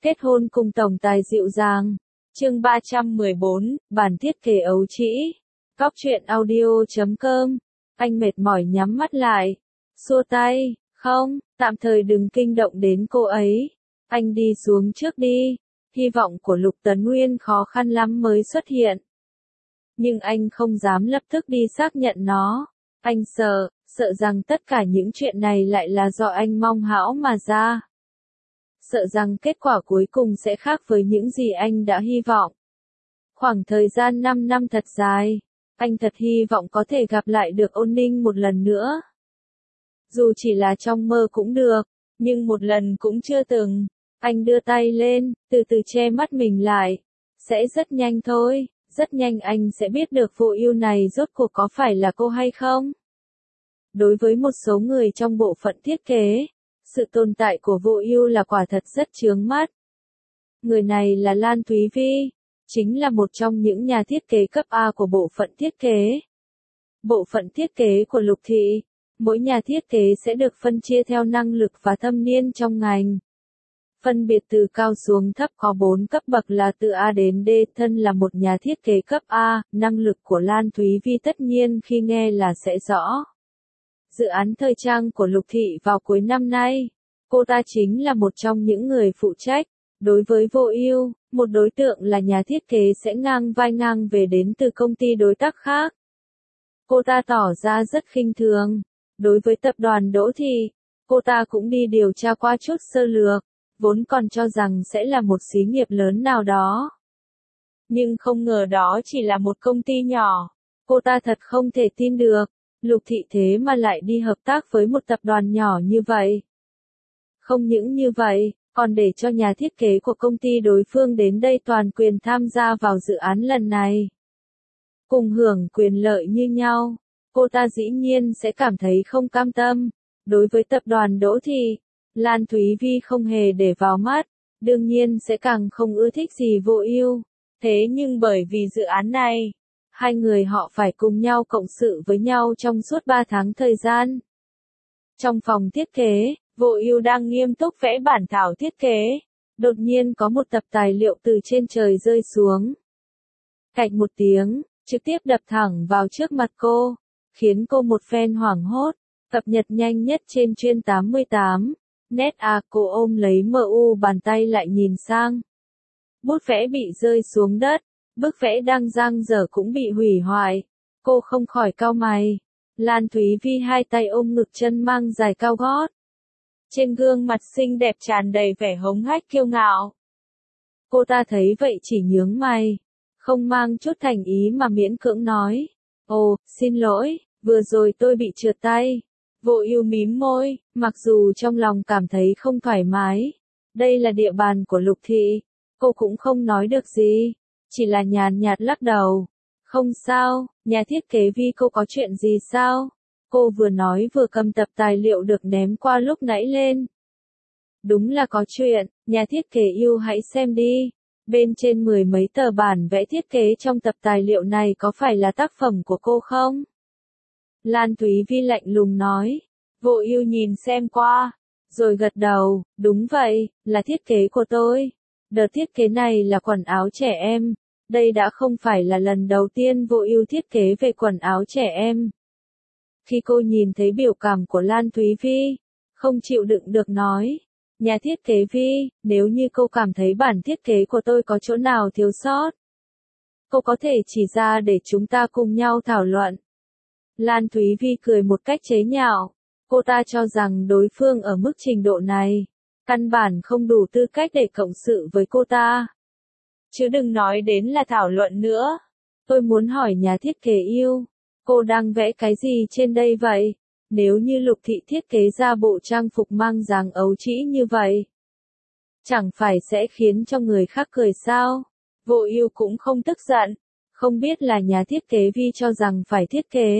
Kết hôn cùng tổng tài dịu dàng. Chương 314, bản thiết kế ấu trĩ. Cóc truyện audio.com. Anh mệt mỏi nhắm mắt lại. Xua tay, không, tạm thời đừng kinh động đến cô ấy. Anh đi xuống trước đi. Hy vọng của Lục Tấn Nguyên khó khăn lắm mới xuất hiện. Nhưng anh không dám lập tức đi xác nhận nó. Anh sợ rằng tất cả những chuyện này lại là do anh mong hão mà ra. Sợ rằng kết quả cuối cùng sẽ khác với những gì anh đã hy vọng. Khoảng thời gian 5 năm thật dài, anh thật hy vọng có thể gặp lại được Ôn Ninh một lần nữa. Dù chỉ là trong mơ cũng được, nhưng một lần cũng chưa từng. Anh đưa tay lên, từ từ che mắt mình lại. Sẽ rất nhanh thôi, rất nhanh anh sẽ biết được Vô Ưu này rốt cuộc có phải là cô hay không. Đối với một số người trong bộ phận thiết kế, sự tồn tại của Vô Ưu là quả thật rất chướng mắt. Người này là Lan Thúy Vi, chính là một trong những nhà thiết kế cấp A của bộ phận thiết kế. Bộ phận thiết kế của Lục Thị, mỗi nhà thiết kế sẽ được phân chia theo năng lực và thâm niên trong ngành. Phân biệt từ cao xuống thấp có 4 cấp bậc là từ A đến D. Thân là một nhà thiết kế cấp A, năng lực của Lan Thúy Vi tất nhiên khi nghe là sẽ rõ. Dự án thời trang của Lục Thị vào cuối năm nay, cô ta chính là một trong những người phụ trách. Đối với Vô Ưu, một đối tượng là nhà thiết kế sẽ ngang vai ngang về đến từ công ty đối tác khác. Cô ta tỏ ra rất khinh thường. Đối với tập đoàn Đỗ Thị, cô ta cũng đi điều tra qua chút sơ lược, vốn còn cho rằng sẽ là một xí nghiệp lớn nào đó. Nhưng không ngờ đó chỉ là một công ty nhỏ. Cô ta thật không thể tin được, Lục Thị thế mà lại đi hợp tác với một tập đoàn nhỏ như vậy. Không những như vậy, còn để cho nhà thiết kế của công ty đối phương đến đây toàn quyền tham gia vào dự án lần này. Cùng hưởng quyền lợi như nhau, cô ta dĩ nhiên sẽ cảm thấy không cam tâm. Đối với tập đoàn Đỗ Thị, Lan Thúy Vi không hề để vào mắt, đương nhiên sẽ càng không ưa thích gì Vô Ưu. Thế nhưng bởi vì dự án này, hai người họ phải cùng nhau cộng sự với nhau trong suốt 3 tháng thời gian. Trong phòng thiết kế, Vô Ưu đang nghiêm túc vẽ bản thảo thiết kế. Đột nhiên có một tập tài liệu từ trên trời rơi xuống. Cạch một tiếng, trực tiếp đập thẳng vào trước mặt cô, khiến cô một phen hoảng hốt. Cập nhật nhanh nhất trên chuyên 88. Net cô ôm lấy MU bàn tay lại nhìn sang. Bút vẽ bị rơi xuống đất, bức vẽ đang dang dở cũng bị hủy hoại. Cô không khỏi cau mày. Lan Thúy Vi hai tay ôm ngực chân mang giày cao gót. Trên gương mặt xinh đẹp tràn đầy vẻ hống hách kiêu ngạo. Cô ta thấy vậy chỉ nhướng mày, không mang chút thành ý mà miễn cưỡng nói. Ồ, xin lỗi, vừa rồi tôi bị trượt tay. Vô Ưu mím môi, mặc dù trong lòng cảm thấy không thoải mái. Đây là địa bàn của Lục Thị, cô cũng không nói được gì, chỉ là nhàn nhạt lắc đầu. Không sao, nhà thiết kế Vi cô có chuyện gì sao? Cô vừa nói vừa cầm tập tài liệu được ném qua lúc nãy lên. Đúng là có chuyện, nhà thiết kế yêu hãy xem đi. Bên trên 10 mấy tờ bản vẽ thiết kế trong tập tài liệu này có phải là tác phẩm của cô không? Lan Thúy Vi lạnh lùng nói. Vô Ưu nhìn xem qua, rồi gật đầu, đúng vậy, là thiết kế của tôi. Đợt thiết kế này là quần áo trẻ em. Đây đã không phải là lần đầu tiên Vô Ưu thiết kế về quần áo trẻ em. Khi cô nhìn thấy biểu cảm của Lan Thúy Vi, không chịu đựng được nói. Nhà thiết kế Vi, nếu như cô cảm thấy bản thiết kế của tôi có chỗ nào thiếu sót, cô có thể chỉ ra để chúng ta cùng nhau thảo luận. Lan Thúy Vi cười một cách chế nhạo. Cô ta cho rằng đối phương ở mức trình độ này, căn bản không đủ tư cách để cộng sự với cô ta. Chứ đừng nói đến là thảo luận nữa. Tôi muốn hỏi nhà thiết kế yêu, cô đang vẽ cái gì trên đây vậy? Nếu như Lục Thị thiết kế ra bộ trang phục mang dáng ấu trĩ như vậy, chẳng phải sẽ khiến cho người khác cười sao? Vô Ưu cũng không tức giận, không biết là nhà thiết kế Vi cho rằng phải thiết kế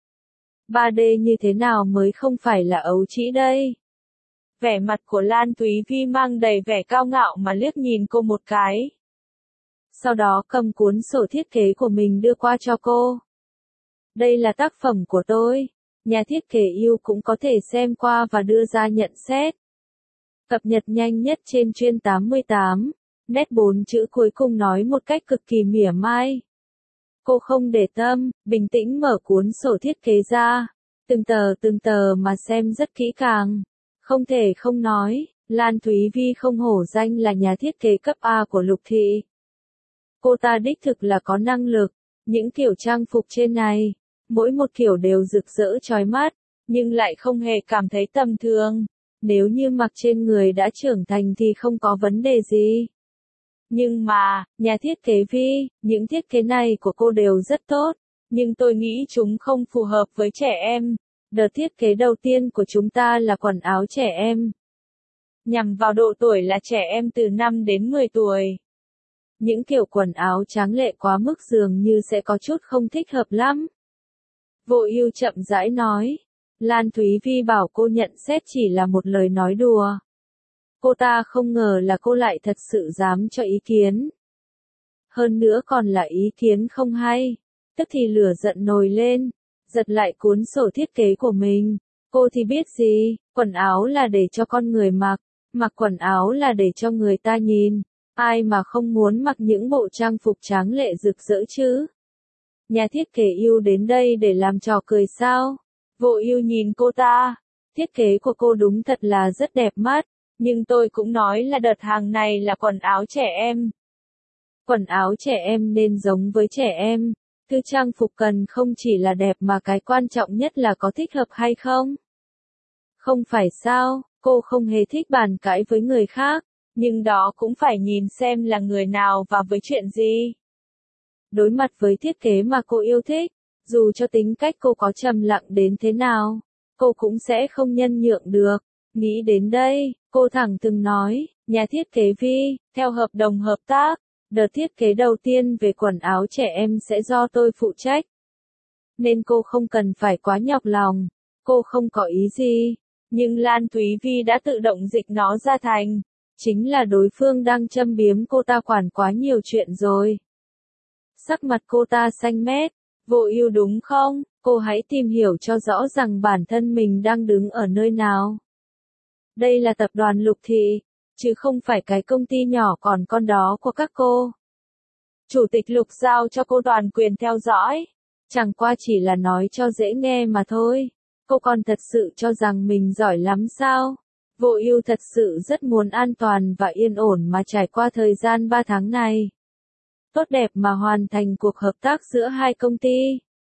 3D như thế nào mới không phải là ấu trĩ đây? Vẻ mặt của Lan Thúy Vi mang đầy vẻ cao ngạo mà liếc nhìn cô một cái. Sau đó cầm cuốn sổ thiết kế của mình đưa qua cho cô. Đây là tác phẩm của tôi. Nhà thiết kế yêu cũng có thể xem qua và đưa ra nhận xét. Cập nhật nhanh nhất trên chuyên 88. Nét 4 chữ cuối cùng nói một cách cực kỳ mỉa mai. Cô không để tâm, bình tĩnh mở cuốn sổ thiết kế ra. Từng tờ mà xem rất kỹ càng. Không thể không nói, Lan Thúy Vi không hổ danh là nhà thiết kế cấp A của Lục Thị. Cô ta đích thực là có năng lực. Những kiểu trang phục trên này, mỗi một kiểu đều rực rỡ chói mắt, nhưng lại không hề cảm thấy tầm thường. Nếu như mặc trên người đã trưởng thành thì không có vấn đề gì. Nhưng mà, nhà thiết kế Vi, những thiết kế này của cô đều rất tốt, nhưng tôi nghĩ chúng không phù hợp với trẻ em. Đợt thiết kế đầu tiên của chúng ta là quần áo trẻ em. Nhằm vào độ tuổi là trẻ em từ 5 đến 10 tuổi. Những kiểu quần áo tráng lệ quá mức dường như sẽ có chút không thích hợp lắm. Vô Ưu chậm rãi nói. Lan Thúy Vi bảo cô nhận xét chỉ là một lời nói đùa. Cô ta không ngờ là cô lại thật sự dám cho ý kiến. Hơn nữa còn là ý kiến không hay. Tức thì lửa giận nổi lên, giật lại cuốn sổ thiết kế của mình. Cô thì biết gì, quần áo là để cho con người mặc, mặc quần áo là để cho người ta nhìn. Ai mà không muốn mặc những bộ trang phục tráng lệ rực rỡ chứ? Nhà thiết kế Ưu đến đây để làm trò cười sao? Vô Ưu nhìn cô ta. Thiết kế của cô đúng thật là rất đẹp mắt, nhưng tôi cũng nói là đợt hàng này là quần áo trẻ em. Quần áo trẻ em nên giống với trẻ em. Thứ trang phục cần không chỉ là đẹp mà cái quan trọng nhất là có thích hợp hay không? Không phải sao, cô không hề thích bàn cãi với người khác, nhưng đó cũng phải nhìn xem là người nào và với chuyện gì. Đối mặt với thiết kế mà cô yêu thích, dù cho tính cách cô có trầm lặng đến thế nào, cô cũng sẽ không nhân nhượng được. Nghĩ đến đây, cô thẳng thừng nói, nhà thiết kế Vi, theo hợp đồng hợp tác, đợt thiết kế đầu tiên về quần áo trẻ em sẽ do tôi phụ trách. Nên cô không cần phải quá nhọc lòng, cô không có ý gì, nhưng Lan Thúy Vi đã tự động dịch nó ra thành, chính là đối phương đang châm biếm cô ta quản quá nhiều chuyện rồi. Sắc mặt cô ta xanh mét. Vô Ưu đúng không? Cô hãy tìm hiểu cho rõ rằng bản thân mình đang đứng ở nơi nào. Đây là tập đoàn Lục Thị, chứ không phải cái công ty nhỏ còn con đó của các cô. Chủ tịch Lục giao cho cô toàn quyền theo dõi. Chẳng qua chỉ là nói cho dễ nghe mà thôi. Cô còn thật sự cho rằng mình giỏi lắm sao? Vô Ưu thật sự rất muốn an toàn và yên ổn mà trải qua thời gian 3 tháng này. Tốt đẹp mà hoàn thành cuộc hợp tác giữa hai công ty.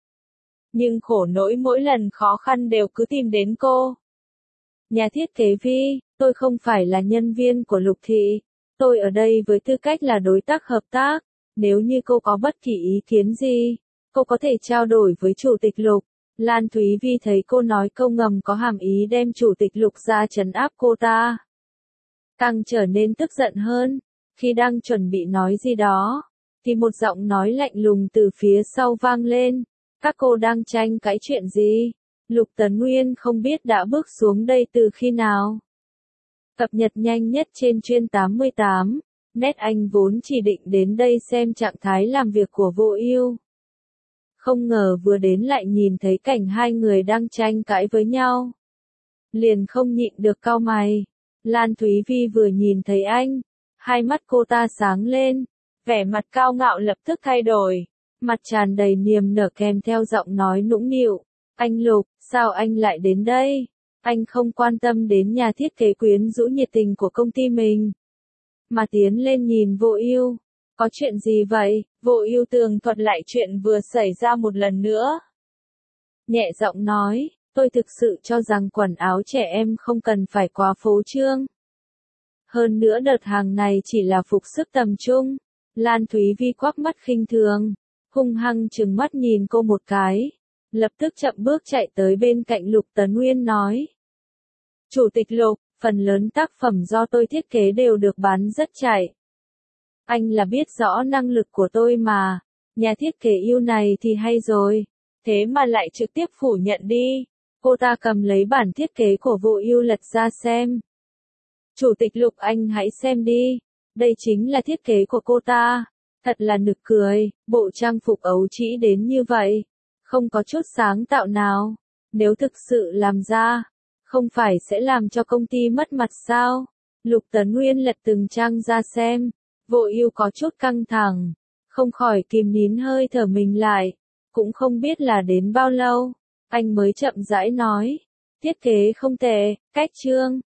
Nhưng khổ nỗi mỗi lần khó khăn đều cứ tìm đến cô. Nhà thiết kế Vi, tôi không phải là nhân viên của Lục Thị. Tôi ở đây với tư cách là đối tác hợp tác. Nếu như cô có bất kỳ ý kiến gì, cô có thể trao đổi với Chủ tịch Lục. Lan Thúy Vi thấy cô nói câu ngầm có hàm ý đem Chủ tịch Lục ra trấn áp cô ta. Càng trở nên tức giận hơn. Khi đang chuẩn bị nói gì đó, thì một giọng nói lạnh lùng từ phía sau vang lên. Các cô đang tranh cãi chuyện gì? Lục Tấn Nguyên không biết đã bước xuống đây từ khi nào. Cập nhật nhanh nhất trên chuyên 88. Nét Anh vốn chỉ định đến đây xem trạng thái làm việc của Vô Ưu. Không ngờ vừa đến lại nhìn thấy cảnh hai người đang tranh cãi với nhau. Liền không nhịn được cau mày. Lan Thúy Vi vừa nhìn thấy anh, hai mắt cô ta sáng lên, vẻ mặt cao ngạo lập tức thay đổi, mặt tràn đầy niềm nở kèm theo giọng nói nũng nịu. Anh Lục, sao anh lại đến đây? Anh không quan tâm đến nhà thiết kế quyến rũ nhiệt tình của công ty mình, mà tiến lên nhìn Vô Ưu. Có chuyện gì vậy? Vô Ưu tường thuật lại chuyện vừa xảy ra một lần nữa. Nhẹ giọng nói, tôi thực sự cho rằng quần áo trẻ em không cần phải quá phô trương. Hơn nữa đợt hàng này chỉ là phục sức tầm trung. Lan Thúy Vi quắc mắt khinh thường, hung hăng trừng mắt nhìn cô một cái, lập tức chậm bước chạy tới bên cạnh Lục Tấn Nguyên nói. Chủ tịch Lục, phần lớn tác phẩm do tôi thiết kế đều được bán rất chạy. Anh là biết rõ năng lực của tôi mà, nhà thiết kế Ưu này thì hay rồi, thế mà lại trực tiếp phủ nhận đi. Cô ta cầm lấy bản thiết kế của Vô Ưu lật ra xem. Chủ tịch Lục anh hãy xem đi, đây chính là thiết kế của cô ta. Thật là nực cười, bộ trang phục ấu trĩ đến như vậy, không có chút sáng tạo nào. Nếu thực sự làm ra, không phải sẽ làm cho công ty mất mặt sao? Lục Tấn Nguyên lật từng trang ra xem, Vô Ưu có chút căng thẳng, không khỏi kìm nín hơi thở mình lại, cũng không biết là đến bao lâu, anh mới chậm rãi nói, thiết kế không tệ, cách chương